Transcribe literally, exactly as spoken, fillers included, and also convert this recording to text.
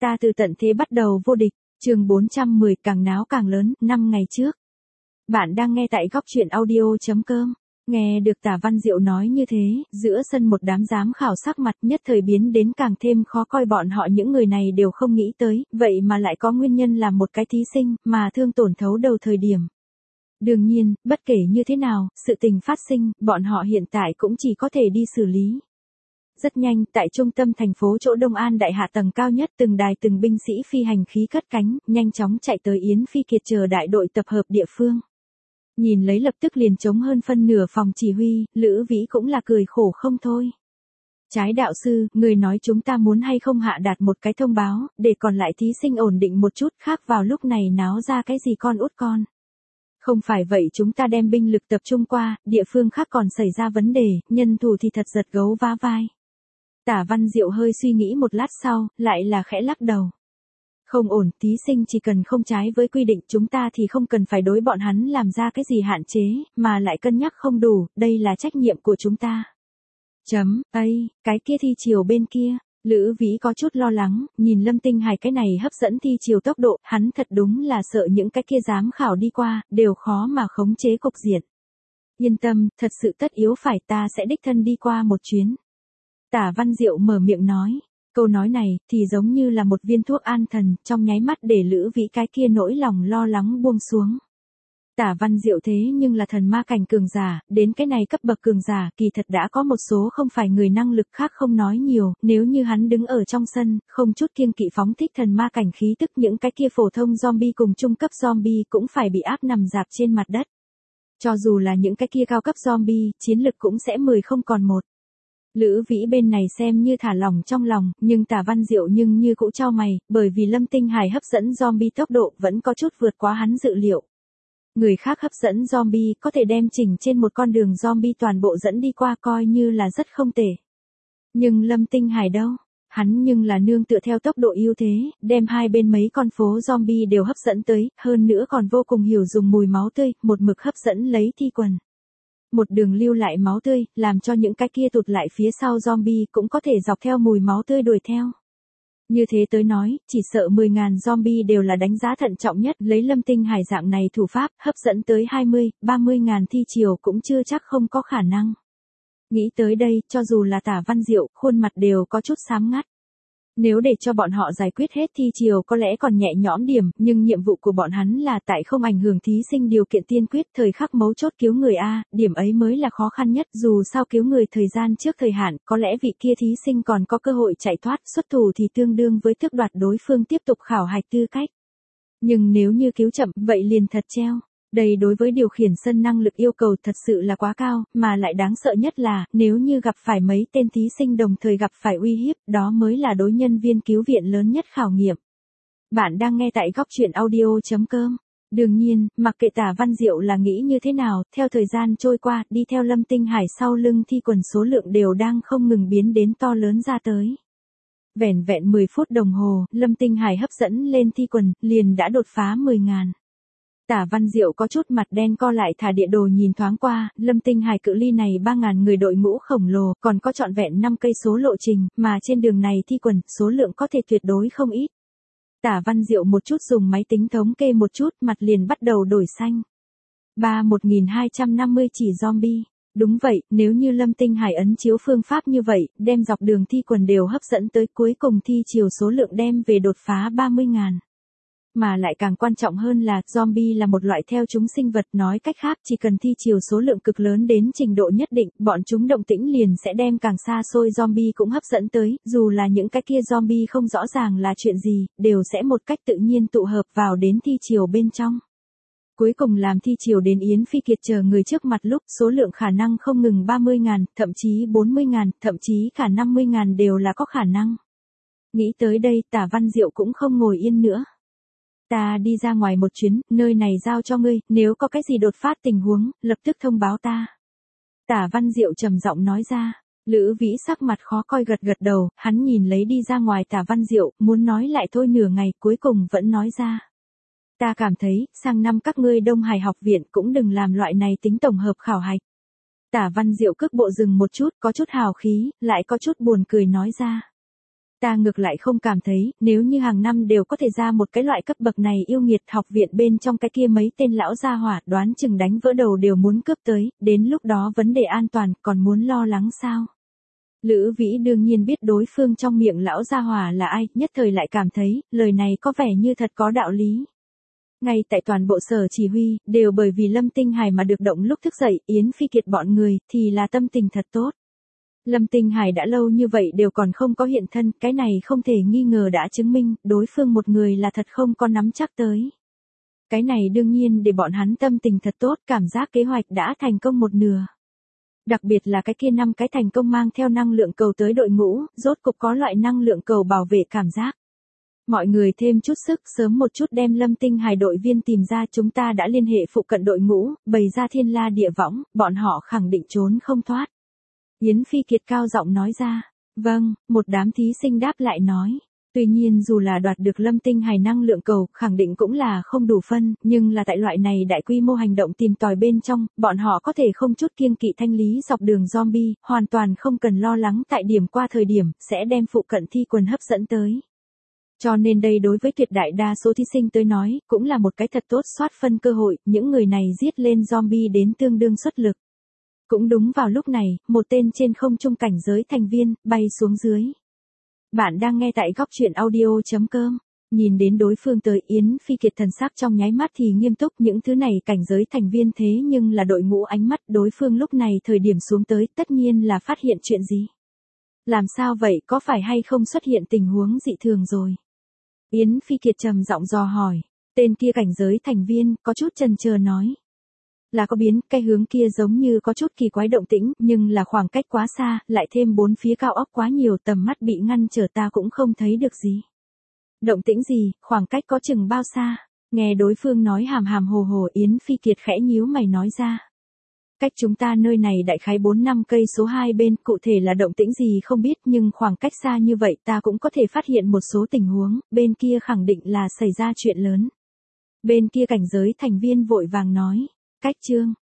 Ta từ tận thế bắt đầu vô địch, chương bốn trăm mười càng náo càng lớn, năm ngày trước. Bạn đang nghe tại góc truyện audio.com. Nghe được Tả Văn Diệu nói như thế, giữa sân một đám giám khảo sắc mặt nhất thời biến đến càng thêm khó coi, bọn họ những người này đều không nghĩ tới, vậy mà lại có nguyên nhân là một cái thí sinh, mà thương tổn thấu đầu thời điểm. Đương nhiên, bất kể như thế nào, sự tình phát sinh, bọn họ hiện tại cũng chỉ có thể đi xử lý. Rất nhanh, tại trung tâm thành phố chỗ Đông An đại hạ tầng cao nhất, từng đài từng binh sĩ phi hành khí cất cánh, nhanh chóng chạy tới Yến Phi Kiệt chờ đại đội tập hợp địa phương. Nhìn lấy lập tức liền trống hơn phân nửa phòng chỉ huy, Lữ Vĩ cũng là cười khổ không thôi. Trái đạo sư, người nói chúng ta muốn hay không hạ đạt một cái thông báo, để còn lại thí sinh ổn định một chút, khác vào lúc này náo ra cái gì con út con. Không phải vậy chúng ta đem binh lực tập trung qua, địa phương khác còn xảy ra vấn đề, nhân thủ thì thật giật gấu vá vai. Tả Văn Diệu hơi suy nghĩ một lát sau, lại là khẽ lắc đầu. Không ổn, thí sinh chỉ cần không trái với quy định chúng ta thì không cần phải đối bọn hắn làm ra cái gì hạn chế, mà lại cân nhắc không đủ, đây là trách nhiệm của chúng ta. Chấm, ây, cái kia thi chiều bên kia, Lữ Vĩ có chút lo lắng, nhìn Lâm Tinh Hải cái này hấp dẫn thi chiều tốc độ, hắn thật đúng là sợ những cái kia giám khảo đi qua, đều khó mà khống chế cục diện. Yên tâm, thật sự tất yếu phải ta sẽ đích thân đi qua một chuyến. Tả Văn Diệu mở miệng nói, câu nói này thì giống như là một viên thuốc an thần, trong nháy mắt để Lữ Vĩ cái kia nỗi lòng lo lắng buông xuống. Tả Văn Diệu thế nhưng là thần ma cảnh cường giả, đến cái này cấp bậc cường giả, kỳ thật đã có một số không phải người năng lực khác không nói nhiều, nếu như hắn đứng ở trong sân, không chút kiêng kỵ phóng thích thần ma cảnh khí tức, những cái kia phổ thông zombie cùng trung cấp zombie cũng phải bị áp nằm dạp trên mặt đất. Cho dù là những cái kia cao cấp zombie, chiến lực cũng sẽ mười không còn một. Lữ Vĩ bên này xem như thả lỏng trong lòng, nhưng Tả Văn Diệu nhưng như cũ chau mày, bởi vì Lâm Tinh Hải hấp dẫn zombie tốc độ vẫn có chút vượt quá hắn dự liệu. Người khác hấp dẫn zombie có thể đem chỉnh trên một con đường zombie toàn bộ dẫn đi qua coi như là rất không tệ. Nhưng Lâm Tinh Hải đâu? Hắn nhưng là nương tựa theo tốc độ ưu thế, đem hai bên mấy con phố zombie đều hấp dẫn tới, hơn nữa còn vô cùng hiểu dùng mùi máu tươi, một mực hấp dẫn lấy thi quần. Một đường lưu lại máu tươi, làm cho những cái kia tụt lại phía sau zombie cũng có thể dọc theo mùi máu tươi đuổi theo. Như thế tới nói, chỉ sợ mười ngàn zombie đều là đánh giá thận trọng nhất, lấy Lâm Tinh Hải dạng này thủ pháp, hấp dẫn tới hai mươi, ba mươi ngàn thi chiều cũng chưa chắc không có khả năng. Nghĩ tới đây, cho dù là Tả Văn Diệu, khuôn mặt đều có chút xám ngắt. Nếu để cho bọn họ giải quyết hết thi chiều có lẽ còn nhẹ nhõm điểm, nhưng nhiệm vụ của bọn hắn là tại không ảnh hưởng thí sinh điều kiện tiên quyết, thời khắc mấu chốt cứu người A, điểm ấy mới là khó khăn nhất, dù sao cứu người thời gian trước thời hạn, có lẽ vị kia thí sinh còn có cơ hội chạy thoát, xuất thủ thì tương đương với tước đoạt đối phương tiếp tục khảo hạch tư cách. Nhưng nếu như cứu chậm, vậy liền thật treo. Đây đối với điều khiển sân năng lực yêu cầu thật sự là quá cao, mà lại đáng sợ nhất là, nếu như gặp phải mấy tên thí sinh đồng thời gặp phải uy hiếp, đó mới là đối nhân viên cứu viện lớn nhất khảo nghiệm. Bạn đang nghe tại góc truyện audio.com. Đương nhiên, mặc kệ Tả Văn Diệu là nghĩ như thế nào, theo thời gian trôi qua, đi theo Lâm Tinh Hải sau lưng thi quần số lượng đều đang không ngừng biến đến to lớn ra tới. Vẻn vẹn mười phút đồng hồ, Lâm Tinh Hải hấp dẫn lên thi quần, liền đã đột phá mười ngàn. Tả Văn Diệu có chút mặt đen co lại thả địa đồ nhìn thoáng qua, Lâm Tinh Hải cự ly này ba ngàn người đội ngũ khổng lồ, còn có trọn vẹn năm cây số lộ trình, mà trên đường này thi quần, số lượng có thể tuyệt đối không ít. Tả Văn Diệu một chút dùng máy tính thống kê một chút, mặt liền bắt đầu đổi xanh. ba một nghìn hai trăm năm mươi chỉ zombie. Đúng vậy, nếu như Lâm Tinh Hải ấn chiếu phương pháp như vậy, đem dọc đường thi quần đều hấp dẫn tới, cuối cùng thi chiều số lượng đem về đột phá ba mươi ngàn. Mà lại càng quan trọng hơn là, zombie là một loại theo chúng sinh vật, nói cách khác chỉ cần thi chiều số lượng cực lớn đến trình độ nhất định, bọn chúng động tĩnh liền sẽ đem càng xa xôi zombie cũng hấp dẫn tới, dù là những cái kia zombie không rõ ràng là chuyện gì, đều sẽ một cách tự nhiên tụ hợp vào đến thi chiều bên trong. Cuối cùng làm thi chiều đến Yến Phi Kiệt chờ người trước mặt lúc, số lượng khả năng không ngừng ba mươi ngàn, thậm chí bốn mươi ngàn, thậm chí cả năm mươi ngàn đều là có khả năng. Nghĩ tới đây, Tả Văn Diệu cũng không ngồi yên nữa. Ta đi ra ngoài một chuyến, nơi này giao cho ngươi, nếu có cái gì đột phát tình huống, lập tức thông báo ta. Tả Văn Diệu trầm giọng nói ra. Lữ Vĩ sắc mặt khó coi gật gật đầu, hắn nhìn lấy đi ra ngoài Tả Văn Diệu, muốn nói lại thôi nửa ngày, cuối cùng vẫn nói ra. Ta cảm thấy, sang năm các ngươi Đông Hải học viện cũng đừng làm loại này tính tổng hợp khảo hạch. Tả Văn Diệu cước bộ dừng một chút, có chút hào khí, lại có chút buồn cười nói ra. Ta ngược lại không cảm thấy, nếu như hàng năm đều có thể ra một cái loại cấp bậc này yêu nghiệt học viện bên trong cái kia mấy tên lão gia hỏa đoán chừng đánh vỡ đầu đều muốn cướp tới, đến lúc đó vấn đề an toàn còn muốn lo lắng sao? Lữ Vĩ đương nhiên biết đối phương trong miệng lão gia hỏa là ai, nhất thời lại cảm thấy, lời này có vẻ như thật có đạo lý. Ngay tại toàn bộ sở chỉ huy, đều bởi vì Lâm Tinh Hải mà được động lúc thức dậy, Yến Phi Kiệt bọn người, thì là tâm tình thật tốt. Lâm Tinh Hải đã lâu như vậy đều còn không có hiện thân, cái này không thể nghi ngờ đã chứng minh, đối phương một người là thật không có nắm chắc tới. Cái này đương nhiên để bọn hắn tâm tình thật tốt, cảm giác kế hoạch đã thành công một nửa. Đặc biệt là cái kia năm cái thành công mang theo năng lượng cầu tới đội ngũ, rốt cục có loại năng lượng cầu bảo vệ cảm giác. Mọi người thêm chút sức, sớm một chút đem Lâm Tinh Hải đội viên tìm ra, chúng ta đã liên hệ phụ cận đội ngũ, bày ra thiên la địa võng, bọn họ khẳng định trốn không thoát. Yến Phi Kiệt cao giọng nói ra. Vâng, một đám thí sinh đáp lại nói. Tuy nhiên dù là đoạt được Lâm Tinh Hải năng lượng cầu, khẳng định cũng là không đủ phân, nhưng là tại loại này đại quy mô hành động tìm tòi bên trong, bọn họ có thể không chút kiêng kỵ thanh lý dọc đường zombie, hoàn toàn không cần lo lắng tại điểm qua thời điểm, sẽ đem phụ cận thi quần hấp dẫn tới. Cho nên đây đối với tuyệt đại đa số thí sinh tới nói, cũng là một cái thật tốt soát phân cơ hội, những người này giết lên zombie đến tương đương xuất lực. Cũng đúng vào lúc này, một tên trên không trung cảnh giới thành viên, bay xuống dưới. Bạn đang nghe tại góc chuyện audio chấm com. Nhìn đến đối phương tới, Yến Phi Kiệt thần sắc trong nháy mắt thì nghiêm túc, những thứ này cảnh giới thành viên thế nhưng là đội ngũ ánh mắt đối phương lúc này thời điểm xuống tới tất nhiên là phát hiện chuyện gì. Làm sao vậy, có phải hay không xuất hiện tình huống dị thường rồi? Yến Phi Kiệt trầm giọng dò hỏi, tên kia cảnh giới thành viên có chút chần chờ nói. Là có biến, cái hướng kia giống như có chút kỳ quái động tĩnh, nhưng là khoảng cách quá xa, lại thêm bốn phía cao ốc quá nhiều, tầm mắt bị ngăn trở ta cũng không thấy được gì. Động tĩnh gì, khoảng cách có chừng bao xa? Nghe đối phương nói hàm hàm hồ hồ, Yến Phi Kiệt khẽ nhíu mày nói ra. Cách chúng ta nơi này đại khái bốn năm cây số hai bên, cụ thể là động tĩnh gì không biết, nhưng khoảng cách xa như vậy ta cũng có thể phát hiện một số tình huống, bên kia khẳng định là xảy ra chuyện lớn. Bên kia cảnh giới thành viên vội vàng nói. Cách Trương,